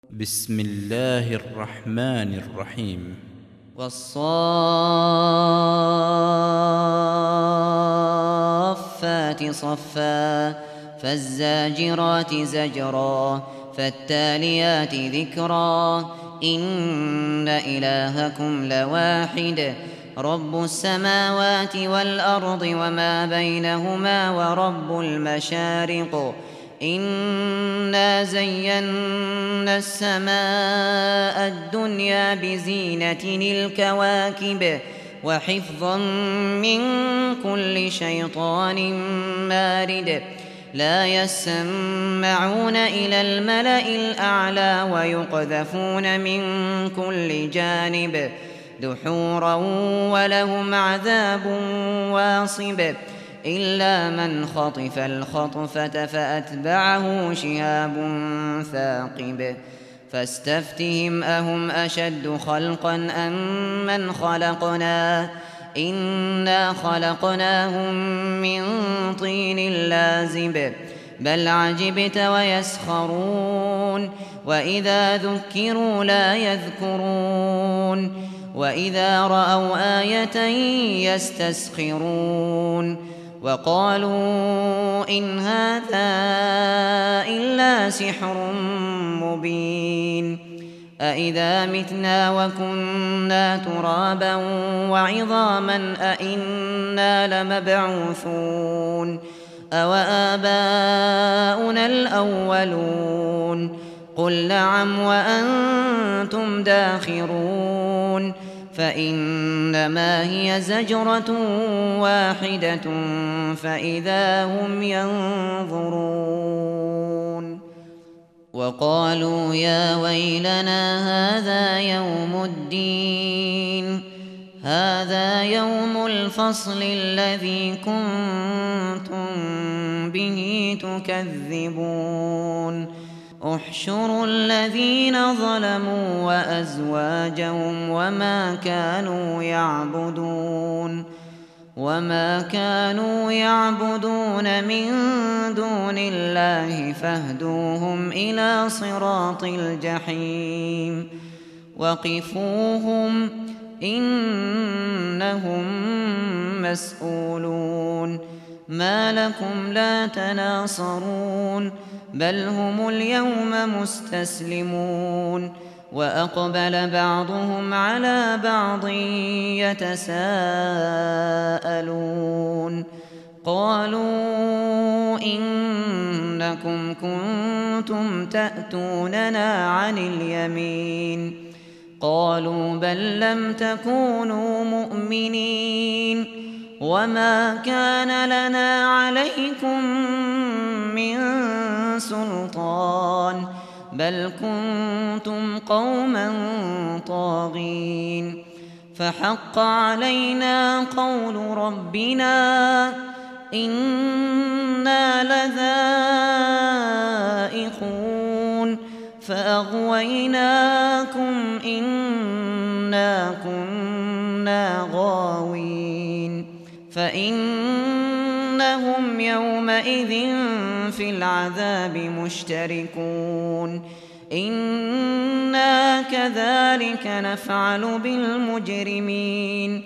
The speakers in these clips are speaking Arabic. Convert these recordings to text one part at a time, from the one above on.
بسم الله الرحمن الرحيم. والصافات صفا فالزاجرات زجرا فالتاليات ذكرا إن إلهكم لواحد رب السماوات والأرض وما بينهما ورب المشارق إنا زينا السماء الدنيا بزينة الكواكب وحفظا من كل شيطان مارد لا يسمعون إلى الملأ الأعلى ويقذفون من كل جانب دحورا ولهم عذاب واصب إلا من خطف الخطفة فأتبعه شهاب ثاقب فاستفتهم أهم أشد خلقا أم من خلقنا إنا خلقناهم من طين لازب بل عجبت ويسخرون وإذا ذكروا لا يذكرون وإذا رأوا آية يستسخرون وقالوا إن هذا إلا سحر مبين أإذا متنا وكنا ترابا وعظاما أإنا لمبعوثون أوآباؤنا الأولون قل نعم وأنتم داخرون فإنما هي زجرة واحدة فإذا هم ينظرون وقالوا يا ويلنا هذا يوم الفصل الذي كنتم به تكذبون احشروا الذين ظلموا وأزواجهم وما كانوا يعبدون من دون الله فاهدوهم إلى صراط الجحيم وقفوهم إنهم مسؤولون ما لكم لا تناصرون بل هم اليوم مستسلمون وأقبل بعضهم على بعض يتساءلون قالوا إنكم كنتم تأتوننا عن اليمين قالوا بل لم تكونوا مؤمنين وما كان لنا عليكم من سلطان بل كنتم قوما طاغين فحق علينا قول ربنا إنا لذائقون فأغويناكم إنا كنا غاوين فإنهم يومئذ في العذاب مشتركون إنا كذلك نفعل بالمجرمين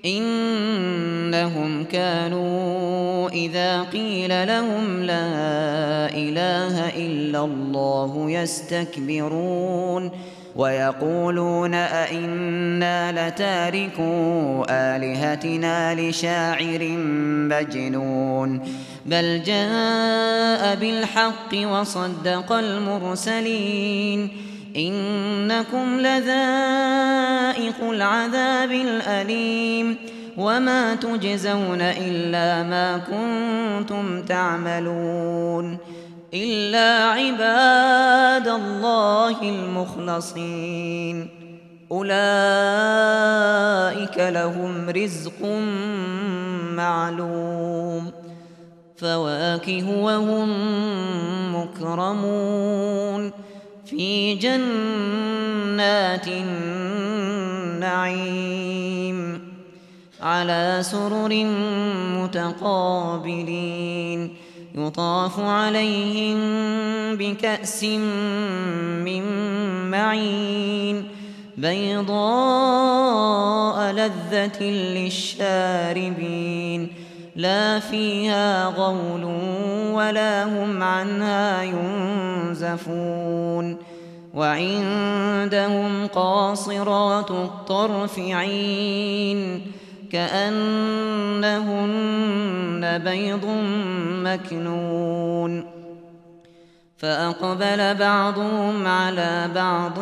إنهم كانوا إذا قيل لهم لا إله إلا الله يستكبرون ويقولون أئنا لتاركو آلهتنا لشاعر مجنون بل جاء بالحق وصدق المرسلين إنكم لذائق العذاب الأليم وما تجزون إلا ما كنتم تعملون إلا عباد الله المخلصين أولئك لهم رزق معلوم فواكه وهم مكرمون في جنات النعيم على سرر متقابلين يطاف عليهم بكأس من معين بيضاء لذة للشاربين لا فيها غول ولا هم عنها ينزفون وعندهم قاصرات الطرف عين كأنهن بيض مكنون فأقبل بعضهم على بعض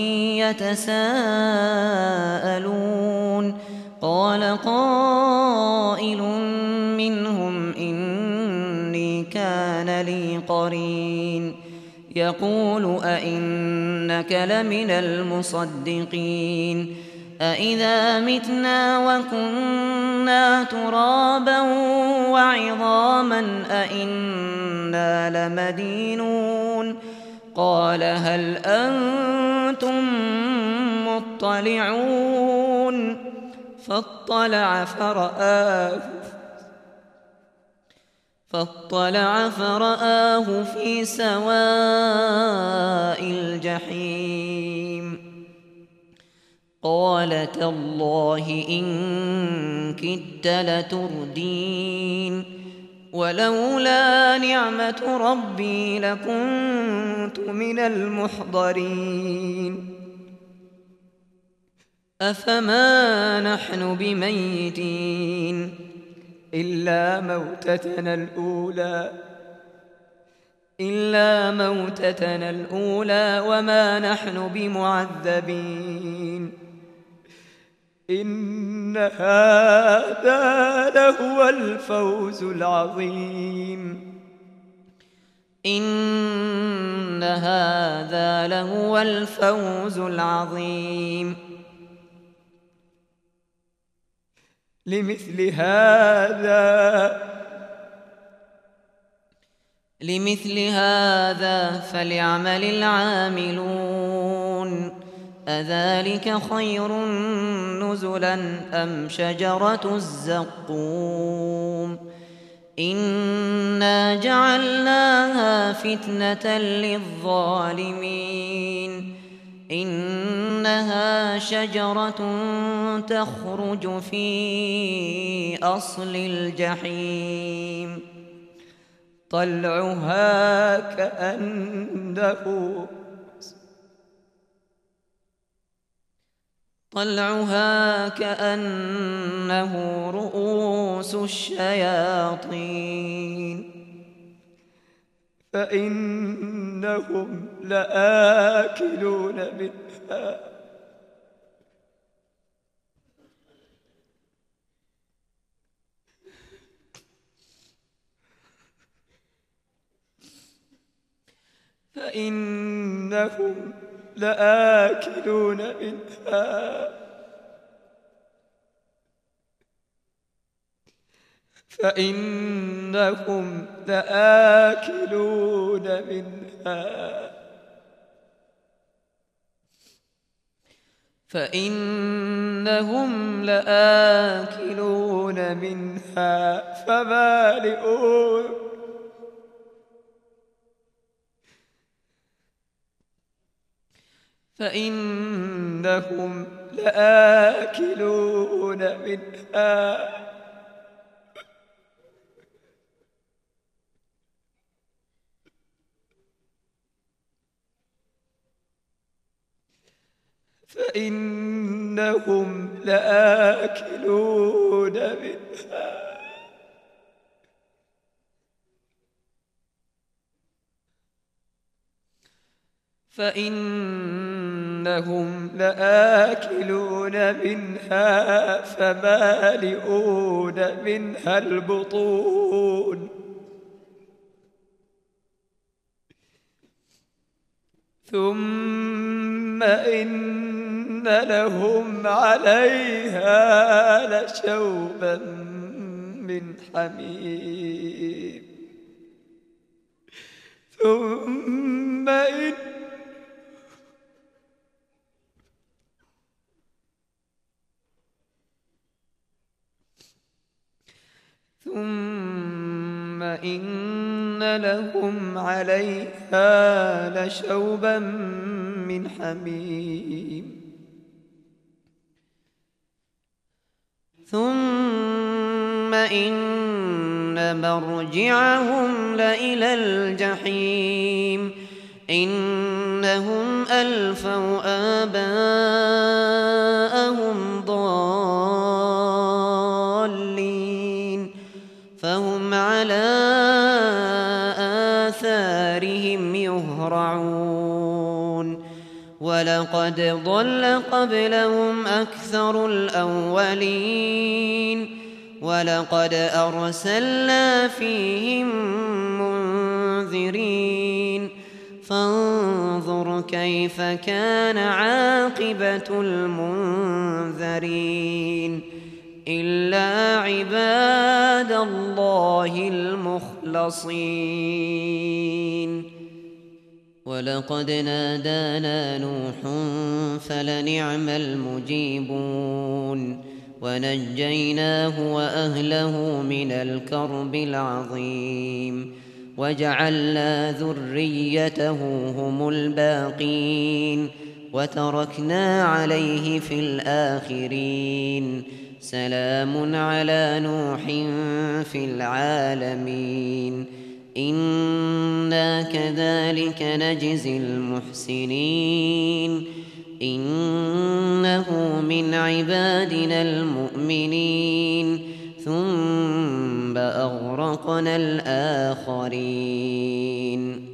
يتساءلون قال قائل منهم إني كان لي قرين يقول أئنك لمن المصدقين أإذا متنا وكنا ترابا وعظاما أإنا لمدينون قال هل أنتم مطلعون فاطلع فرآه في سواء الجحيم قال تالله إن كدت لتردين ولولا نعمة ربي لكنت من المحضرين أفما نحن بميتين إلا موتتنا الأولى وما نحن بمعذبين إن هذا لهو الفوز العظيم إن هذا لهو الفوز العظيم لمثل هذا فليعمل العاملون أذلك خير نزلا أم شجرة الزقوم إنا جعلناها فتنة للظالمين إنها شجرة تخرج في أصل الجحيم طلعها كأنه رؤوس الشياطين فإنهم لآكلون منها فإنهم لآكلون منها فمالئون منها البطون ثم إن لهم عليها لشوبا من حميم ثم إن لهم عليها لشوبا من حميم ثم إن مرجعهم لإلى الجحيم إنهم ألفوا آباءهم ضالين فهم على آثارهم يهرعون ولقد ضل قبلهم أكثر الأولين ولقد أرسلنا فيهم منذرين فانظر كيف كان عاقبة المنذرين إلا عباد الله المخلصين ولقد نادانا نوح فلنعم المجيبون ونجيناه وأهله من الكرب العظيم وجعلنا ذريته هم الباقين وتركنا عليه في الآخرين سلام على نوح في العالمين إنا كذلك نجزي المحسنين إنه من عبادنا المؤمنين ثم أغرقنا الآخرين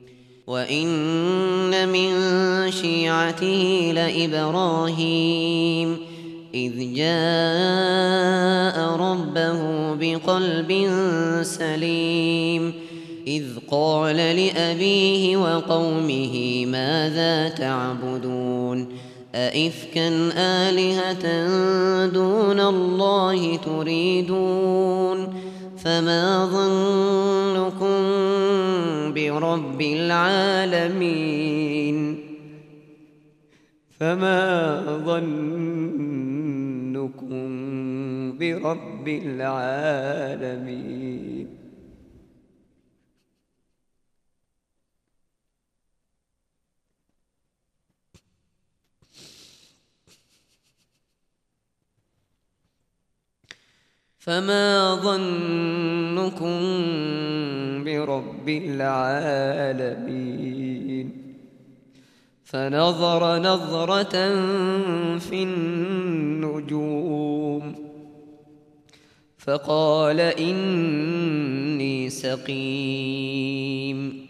وإن من شيعته لإبراهيم إذ جاء ربه بقلب سليم إذ قال لأبيه وقومه ماذا تعبدون أئفكا آلهة دون الله تريدون فما ظنكم برب العالمين فما ظنكم برب العالمين فما ظنكم برب العالمين فنظر نظرة في النجوم فقال إني سقيم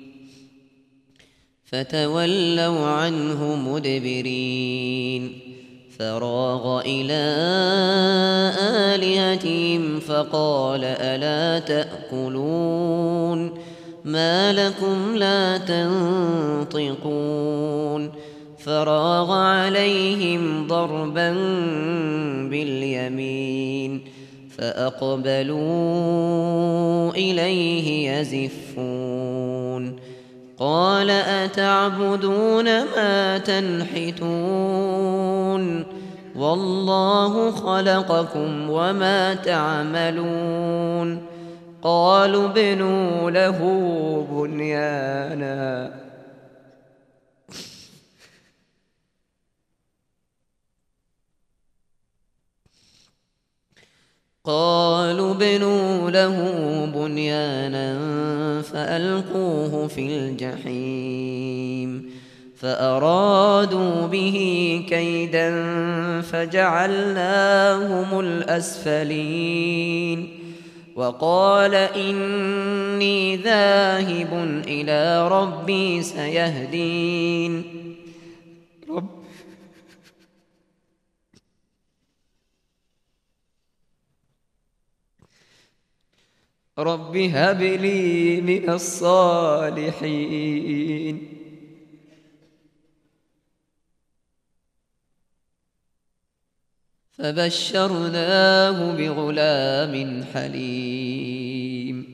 فتولوا عنه مدبرين فراغ إلى آلهتهم فقال ألا تأكلون ما لكم لا تنطقون فراغ عليهم ضربا باليمين فأقبلوا إليه يزفون قال أتعبدون ما تنحتون والله خلقكم وما تعملون قالوا ابنوا له بنيانا فألقوه في الجحيم فأرادوا به كيدا فجعلناهم الأسفلين وقال إني ذاهب إلى ربي سيهدين رب هب لي من الصالحين فبشرناه بغلام حليم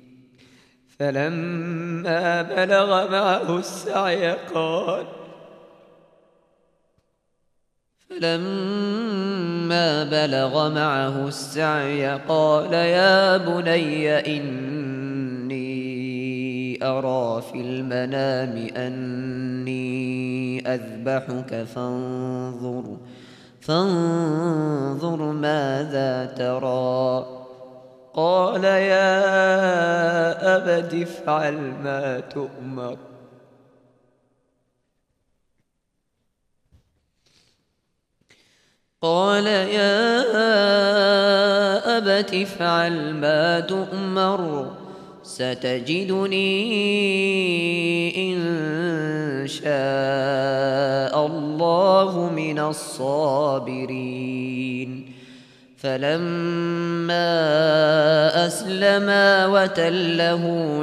فلما بلغ معه السعي قال يا بني أرى في المنام أني أذبحك فانظر ماذا ترى. قال يا أبت افعل ما تؤمر ستجدني إن شاء الله من الصابرين. فلما أسلما وتله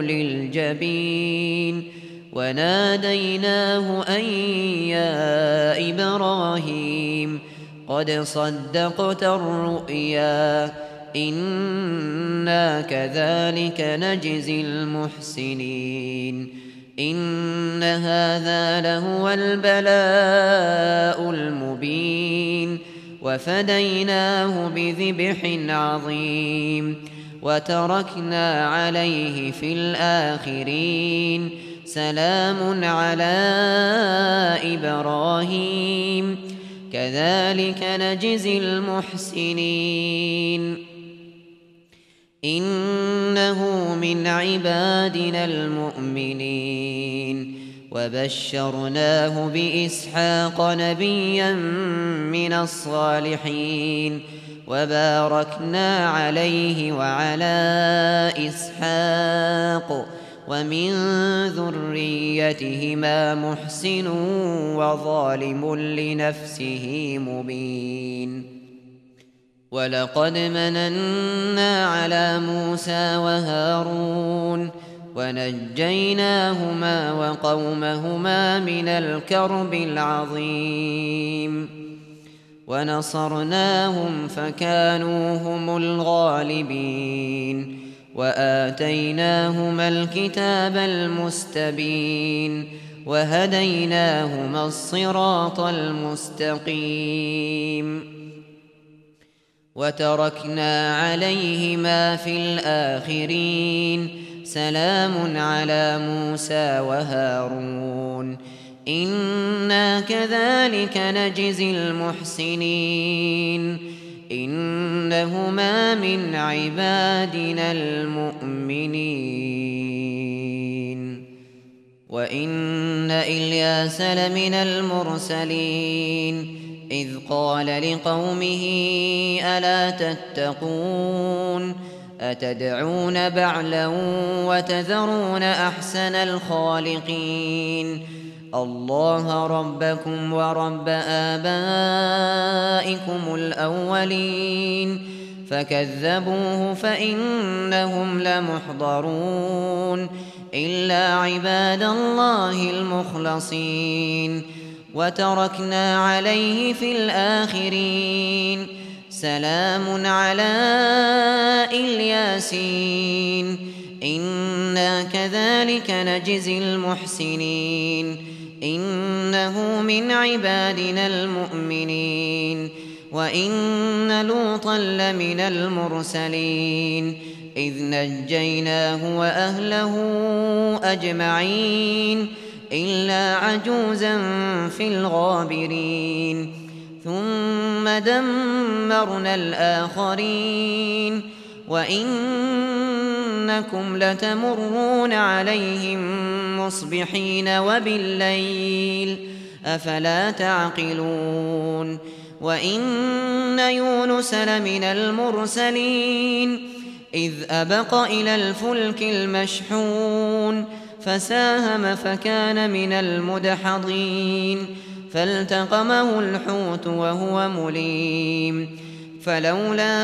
للجبين وناديناه أن يا إبراهيم قد صدقت الرؤيا إنا كذلك نجزي المحسنين إن هذا لهو البلاء المبين وفديناه بذبح عظيم وتركنا عليه في الآخرين سلام على إبراهيم كذلك نجزي المحسنين إنه من عبادنا المؤمنين وبشرناه بإسحاق نبيا من الصالحين وباركنا عليه وعلى إسحاق ومن ذريتهما محسن وظالم لنفسه مبين. ولقد مننا على موسى وهارون ونجيناهما وقومهما من الكرب العظيم ونصرناهم فكانوا هم الغالبين وآتيناهما الكتاب المستبين وهديناهما الصراط المستقيم وتركنا عليهما في الآخرين سلام على موسى وهارون إنا كذلك نجزي المحسنين إنهما من عبادنا المؤمنين. وإن إلياس لمن المرسلين إذ قال لقومه ألا تتقون أتدعون بعلا وتذرون أحسن الخالقين الله ربكم ورب آبائكم الأولين فكذبوه فإنهم لمحضرون إلا عباد الله المخلصين وتركنا عليه في الآخرين سلام على الياسين إنا كذلك نجزي المحسنين إنه من عبادنا المؤمنين. وإن لوطا لمن المرسلين إذ نجيناه وأهله أجمعين إلا عجوزا في الغابرين ثم دمرنا الآخرين وإنكم لتمرون عليهم مصبحين وبالليل أفلا تعقلون. وإن يونس لمن المرسلين إذ أبق إلى الفلك المشحون فساهم فكان من المدحضين فالتقمه الحوت وهو مليم فلولا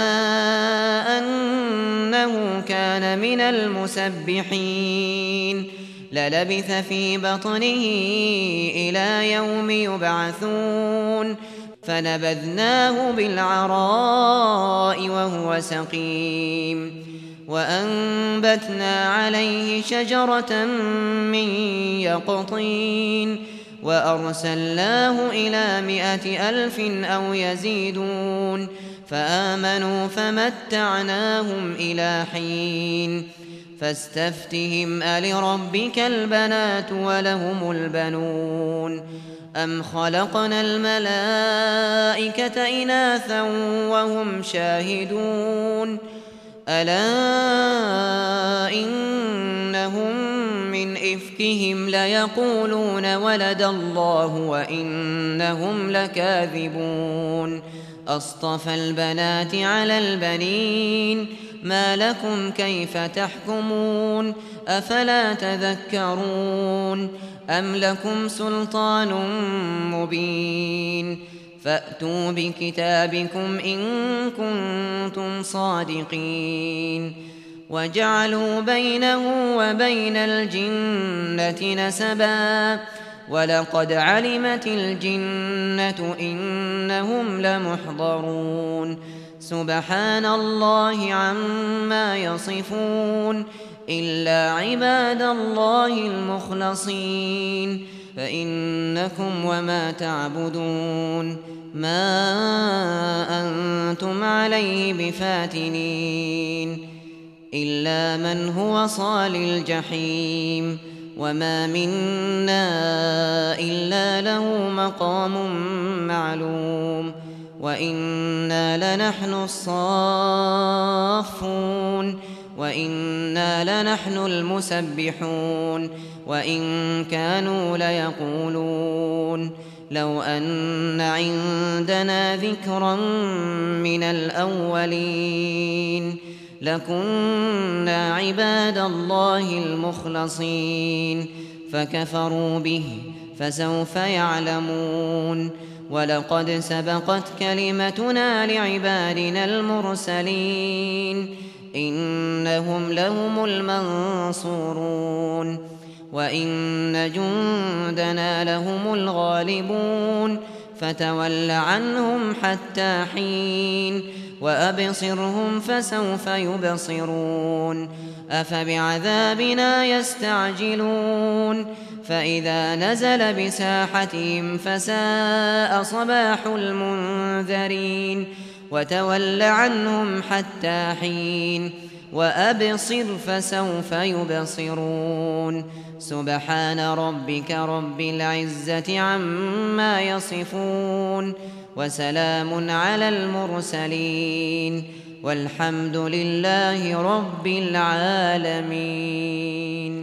أنه كان من المسبحين للبث في بطنه إلى يوم يبعثون فنبذناه بالعراء وهو سقيم وأنبتنا عليه شجرة من يقطين وأرسلناه إلى 100,000 أو يزيدون فآمنوا فمتعناهم إلى حين فاستفتهم ألربك البنات ولهم البنون أم خلقنا الملائكة إناثا وهم شاهدون ألا إنهم من إفكهم ليقولون ولد الله وإنهم لكاذبون أصطفى البنات على البنين ما لكم كيف تحكمون أفلا تذكرون أم لكم سلطان مبين فأتوا بكتابكم إن كنتم صادقين وجعلوا بينه وبين الجنة نسبا ولقد علمت الجنة إنهم لمحضرون سبحان الله عما يصفون إلا عباد الله المخلصين فإنكم وما تعبدون ما أنتم عليه بفاتنين إلا من هو صال الجحيم وما منا إلا له مقام معلوم وإنا لنحن الصافون وإنا لنحن المسبحون وإن كانوا ليقولون لو أن عندنا ذكرا من الأولين لكنا عباد الله المخلصين فكفروا به فسوف يعلمون ولقد سبقت كلمتنا لعبادنا المرسلين إنهم لهم المنصورون وإن جندنا لهم الغالبون فتول عنهم حتى حين وأبصرهم فسوف يبصرون أفبعذابنا يستعجلون فإذا نزل بساحتهم فساء صباح المنذرين وتول عنهم حتى حين وأبصر فسوف يبصرون سبحان ربك رب العزة عما يصفون وسلام على المرسلين والحمد لله رب العالمين.